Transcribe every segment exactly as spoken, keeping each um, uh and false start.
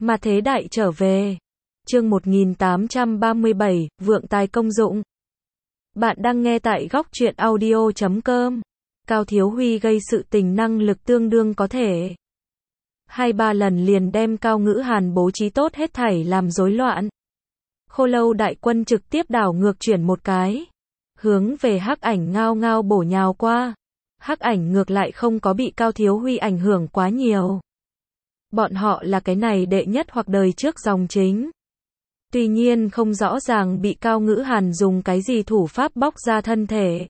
Mà thế đại trở về. Chương một nghìn tám trăm ba mươi bảy, vượng tài công dụng. Bạn đang nghe tại góc truyện audio chấm com. Cao Thiếu Huy gây sự tình năng lực tương đương có thể. Hai ba lần liền đem Cao Ngữ Hàn bố trí tốt hết thảy làm rối loạn. Khô Lâu đại quân trực tiếp đảo ngược chuyển một cái. Hướng về Hắc Ảnh ngao ngao bổ nhào qua. Hắc Ảnh ngược lại không có bị Cao Thiếu Huy ảnh hưởng quá nhiều. Bọn họ là cái này đệ nhất hoặc đời trước dòng chính. Tuy nhiên không rõ ràng bị Cao Ngữ Hàn dùng cái gì thủ pháp bóc ra thân thể.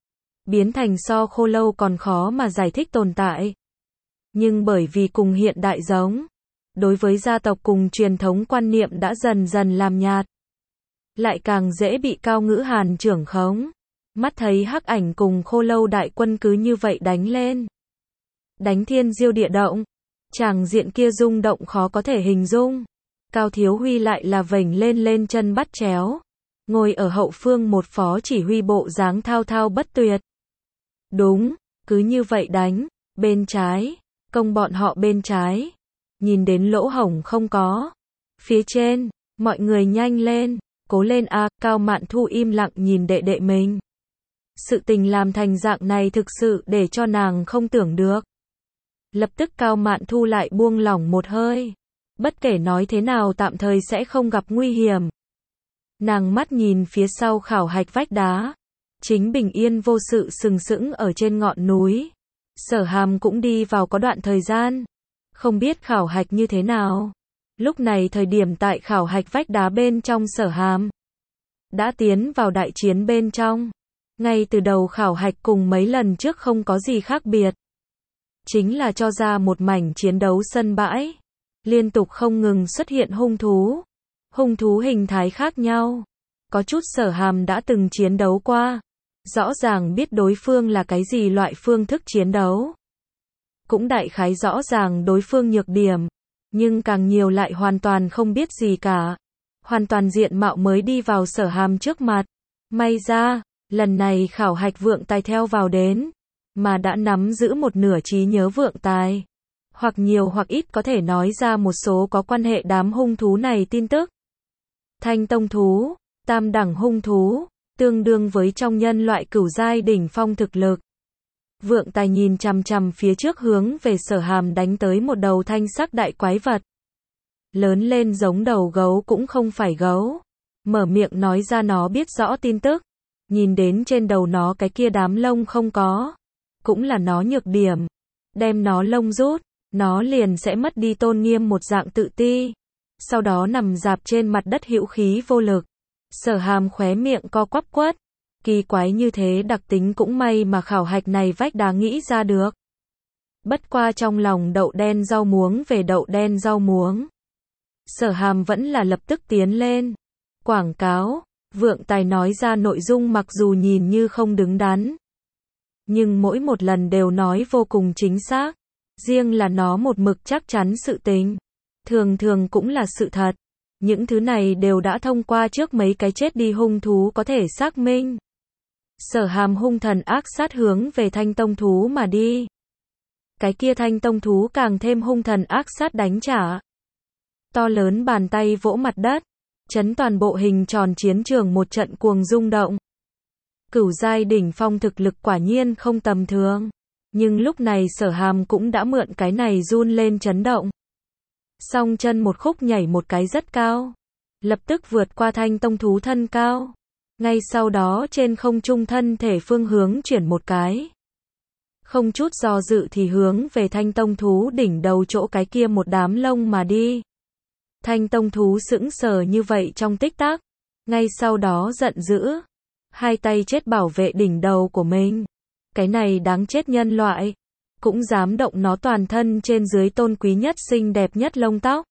Biến thành so Khô Lâu còn khó mà giải thích tồn tại. Nhưng bởi vì cùng hiện đại giống, đối với gia tộc cùng truyền thống quan niệm đã dần dần làm nhạt. Lại càng dễ bị Cao Ngữ Hàn trưởng khống. Mắt thấy Hắc Ảnh cùng Khô Lâu đại quân cứ như vậy đánh lên. Đánh thiên diêu địa động. Tràng diện kia rung động khó có thể hình dung. Cao Thiếu Huy lại là vểnh lên lên chân bắt chéo. Ngồi ở hậu phương một phó chỉ huy bộ dáng thao thao bất tuyệt. Đúng, cứ như vậy đánh. Bên trái. Công bọn họ bên trái. Nhìn đến lỗ hổng không có. Phía trên. Mọi người nhanh lên. Cố lên a. Cao Mạn Thu im lặng nhìn đệ đệ mình. Sự tình làm thành dạng này thực sự để cho nàng không tưởng được. Lập tức Cao Mạn Thu lại buông lỏng một hơi. Bất kể nói thế nào tạm thời sẽ không gặp nguy hiểm. Nàng mắt nhìn phía sau khảo hạch vách đá. Chính bình yên vô sự sừng sững ở trên ngọn núi. Sở Hàm cũng đi vào có đoạn thời gian. Không biết khảo hạch như thế nào. Lúc này thời điểm tại khảo hạch vách đá bên trong Sở Hàm đã tiến vào đại chiến bên trong. Ngay từ đầu khảo hạch cùng mấy lần trước không có gì khác biệt. Chính là cho ra một mảnh chiến đấu sân bãi. Liên tục không ngừng xuất hiện hung thú. Hung thú hình thái khác nhau. Có chút Sở Hàm đã từng chiến đấu qua. Rõ ràng biết đối phương là cái gì loại phương thức chiến đấu. Cũng đại khái rõ ràng đối phương nhược điểm. Nhưng càng nhiều lại hoàn toàn không biết gì cả. Hoàn toàn diện mạo mới đi vào Sở Hàm trước mặt. May ra, lần này khảo hạch vượng tài theo vào đến. Mà đã nắm giữ một nửa trí nhớ vượng tài. Hoặc nhiều hoặc ít có thể nói ra một số có quan hệ đám hung thú này tin tức. Thanh tông thú, tam đẳng hung thú, tương đương với trong nhân loại cửu giai đỉnh phong thực lực. Vượng tài nhìn chằm chằm phía trước hướng về Sở Hàm đánh tới một đầu thanh sắc đại quái vật. Lớn lên giống đầu gấu cũng không phải gấu. Mở miệng nói ra nó biết rõ tin tức. Nhìn đến trên đầu nó cái kia đám lông không có. Cũng là nó nhược điểm. Đem nó lông rút. Nó liền sẽ mất đi tôn nghiêm một dạng tự ti. Sau đó nằm dạp trên mặt đất hữu khí vô lực. Sở Hàm khóe miệng co quắp quất. Kỳ quái như thế đặc tính cũng may mà khảo hạch này vách đá nghĩ ra được. Bất qua trong lòng đậu đen rau muống về đậu đen rau muống. Sở Hàm vẫn là lập tức tiến lên. Quảng cáo, vượng tài nói ra nội dung mặc dù nhìn như không đứng đắn. Nhưng mỗi một lần đều nói vô cùng chính xác. Riêng là nó một mực chắc chắn sự tình. Thường thường cũng là sự thật. Những thứ này đều đã thông qua trước mấy cái chết đi hung thú có thể xác minh. Sở Hàm hung thần ác sát hướng về thanh tông thú mà đi. Cái kia thanh tông thú càng thêm hung thần ác sát đánh trả. To lớn bàn tay vỗ mặt đất. Chấn toàn bộ hình tròn chiến trường một trận cuồng rung động. Cửu giai đỉnh phong thực lực quả nhiên không tầm thường. Nhưng lúc này Sở Hàm cũng đã mượn cái này run lên chấn động. Song chân một khúc nhảy một cái rất cao. Lập tức vượt qua thanh tông thú thân cao. Ngay sau đó trên không trung thân thể phương hướng chuyển một cái. Không chút do dự thì hướng về thanh tông thú đỉnh đầu chỗ cái kia một đám lông mà đi. Thanh tông thú sững sờ như vậy trong tích tắc. Ngay sau đó giận dữ. Hai tay chết bảo vệ đỉnh đầu của mình. Cái này đáng chết nhân loại. Cũng dám động nó toàn thân trên dưới tôn quý nhất xinh đẹp nhất lông tóc.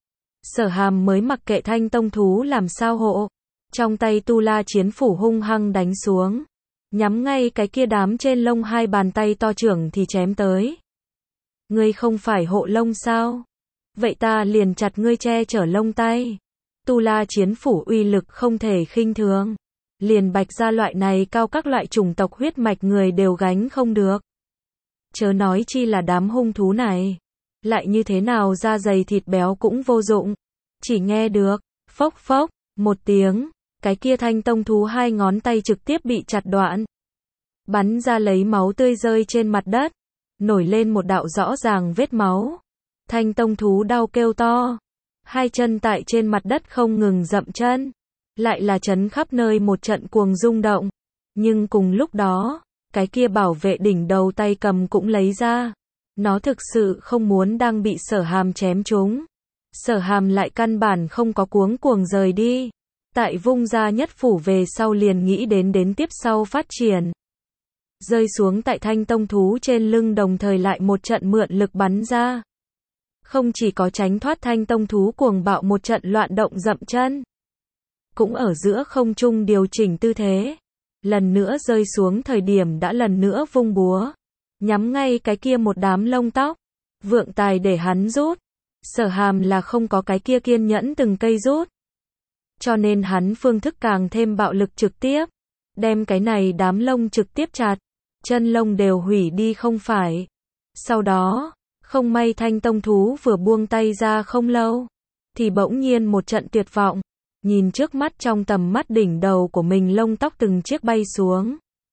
Sở Hàm mới mặc kệ thanh tông thú làm sao hộ. Trong tay tu la chiến phủ hung hăng đánh xuống. Nhắm ngay cái kia đám trên lông hai bàn tay to trưởng thì chém tới. Ngươi không phải hộ lông sao? Vậy ta liền chặt ngươi che chở lông tay. Tu la chiến phủ uy lực không thể khinh thường. Liền Bạch gia loại này cao các loại chủng tộc huyết mạch người đều gánh không được. Chớ nói chi là đám hung thú này. lại như thế nào da dày thịt béo cũng vô dụng. Chỉ nghe được, phốc phốc, một tiếng, cái kia thanh tông thú hai ngón tay trực tiếp bị chặt đoạn. Bắn ra lấy máu tươi rơi trên mặt đất, nổi lên một đạo rõ ràng vết máu. Thanh tông thú đau kêu to, hai chân tại trên mặt đất không ngừng dậm chân, lại là chấn khắp nơi một trận cuồng rung động. Nhưng cùng lúc đó, cái kia bảo vệ đỉnh đầu tay cầm cũng lấy ra. Nó thực sự không muốn đang bị Sở Hàm chém trúng. Sở Hàm lại căn bản không có cuống cuồng rời đi. Tại vung ra nhất phủ về sau liền nghĩ đến đến tiếp sau phát triển. Rơi xuống tại thanh tông thú trên lưng đồng thời lại một trận mượn lực bắn ra. Không chỉ có tránh thoát thanh tông thú cuồng bạo một trận loạn động dậm chân. Cũng ở giữa không trung điều chỉnh tư thế. Lần nữa rơi xuống thời điểm đã lần nữa vung búa. Nhắm ngay cái kia một đám lông tóc. Vượng Tài để hắn rút. Sở Hàm là không có cái kia kiên nhẫn từng cây rút. Cho nên hắn phương thức càng thêm bạo lực trực tiếp. Đem cái này đám lông trực tiếp chặt. Chân lông đều hủy đi không phải. Sau đó, không may thanh tông thú vừa buông tay ra không lâu. Thì bỗng nhiên một trận tuyệt vọng. Nhìn trước mắt trong tầm mắt đỉnh đầu của mình lông tóc từng chiếc bay xuống.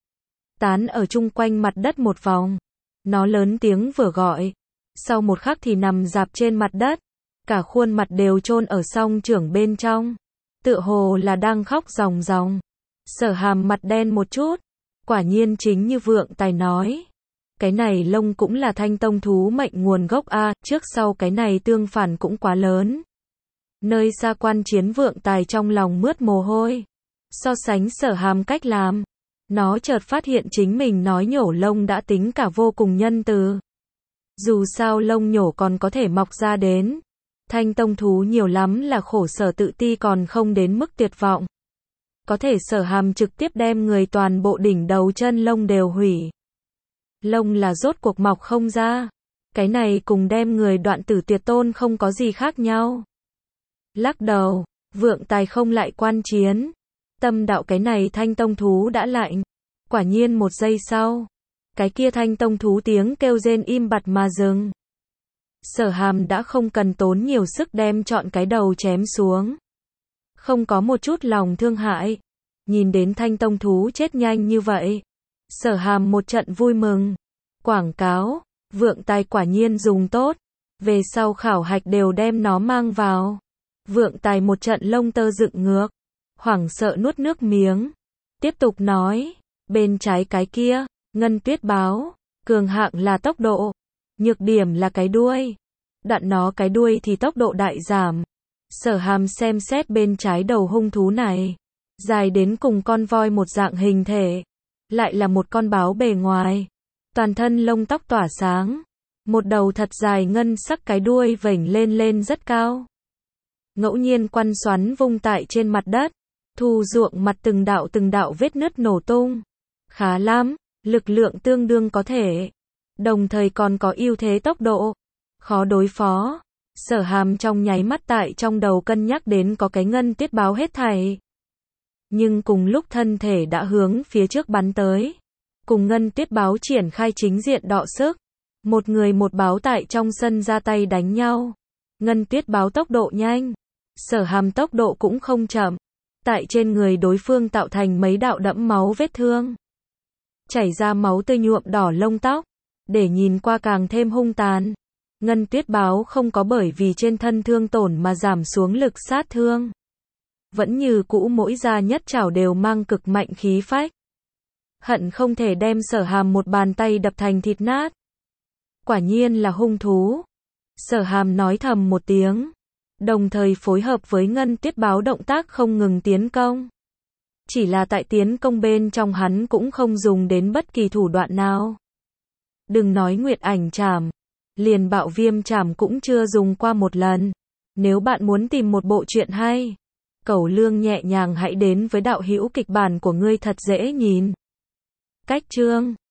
Tán ở chung quanh mặt đất một vòng. Nó lớn tiếng vừa gọi. Sau một khắc thì nằm dạp trên mặt đất. Cả khuôn mặt đều chôn ở song trưởng bên trong. Tựa hồ là đang khóc ròng ròng. Sở Hàm mặt đen một chút. Quả nhiên chính như Vượng Tài nói. Cái này lông cũng là thanh tông thú mệnh nguồn gốc a, trước sau cái này tương phản cũng quá lớn. Nơi xa quan chiến Vượng Tài trong lòng mướt mồ hôi. So sánh Sở Hàm cách làm. Nó chợt phát hiện chính mình nói nhổ lông đã tính cả vô cùng nhân từ. Dù sao lông nhổ còn có thể mọc ra đến. Thanh tông thú nhiều lắm là khổ sở tự ti còn không đến mức tuyệt vọng. Có thể Sở Hàm trực tiếp đem người toàn bộ đỉnh đầu chân lông đều hủy. Lông là rốt cuộc mọc không ra. Cái này cùng đem người đoạn tử tuyệt tôn không có gì khác nhau. Lắc đầu, Vượng Tài không lại quan chiến. Tâm đạo cái này thanh tông thú đã lạnh. Quả nhiên một giây sau, cái kia thanh tông thú tiếng kêu rên im bặt mà dừng. Sở Hàm đã không cần tốn nhiều sức đem trọn cái đầu chém xuống. Không có một chút lòng thương hại. Nhìn đến thanh tông thú chết nhanh như vậy. Sở Hàm một trận vui mừng. Quảng cáo, Vượng Tài quả nhiên dùng tốt. Về sau khảo hạch đều đem nó mang vào. Vượng Tài một trận lông tơ dựng ngược. Hoảng sợ nuốt nước miếng. Tiếp tục nói. Bên trái cái kia, ngân tuyết báo. Cường hạng là tốc độ. Nhược điểm là cái đuôi. Đoạn nó cái đuôi thì tốc độ đại giảm. Sở Hàm xem xét bên trái đầu hung thú này. Dài đến cùng con voi một dạng hình thể. Lại là một con báo bề ngoài. Toàn thân lông tóc tỏa sáng. Một đầu thật dài ngân sắc cái đuôi vểnh lên lên rất cao. Ngẫu nhiên quăn xoắn vung tại trên mặt đất. Thu ruộng mặt từng đạo từng đạo vết nứt nổ tung. Khá lắm, lực lượng tương đương có thể. Đồng thời còn có ưu thế tốc độ. Khó đối phó. Sở Hàm trong nháy mắt tại trong đầu cân nhắc đến có cái ngân tuyết báo hết thảy. Nhưng cùng lúc thân thể đã hướng phía trước bắn tới. Cùng ngân tuyết báo triển khai chính diện đọ sức. Một người một báo tại trong sân ra tay đánh nhau. Ngân tuyết báo tốc độ nhanh. Sở Hàm tốc độ cũng không chậm. Tại trên người đối phương tạo thành mấy đạo đẫm máu vết thương. Chảy ra máu tươi nhuộm đỏ lông tóc. Để nhìn qua càng thêm hung tàn. Ngân tuyết báo không có bởi vì trên thân thương tổn mà giảm xuống lực sát thương. Vẫn như cũ mỗi da nhất chảo đều mang cực mạnh khí phách. Hận không thể đem Sở Hàm một bàn tay đập thành thịt nát. Quả nhiên là hung thú. Sở Hàm nói thầm một tiếng. Đồng thời phối hợp với ngân tuyết báo động tác không ngừng tiến công. Chỉ là tại tiến công bên trong hắn cũng không dùng đến bất kỳ thủ đoạn nào. Đừng nói nguyệt ảnh trảm. Liền bạo viêm trảm cũng chưa dùng qua một lần. Nếu bạn muốn tìm một bộ truyện hay, Cẩu Lương nhẹ nhàng hãy đến với đạo hữu kịch bản của ngươi thật dễ nhìn. Cách chương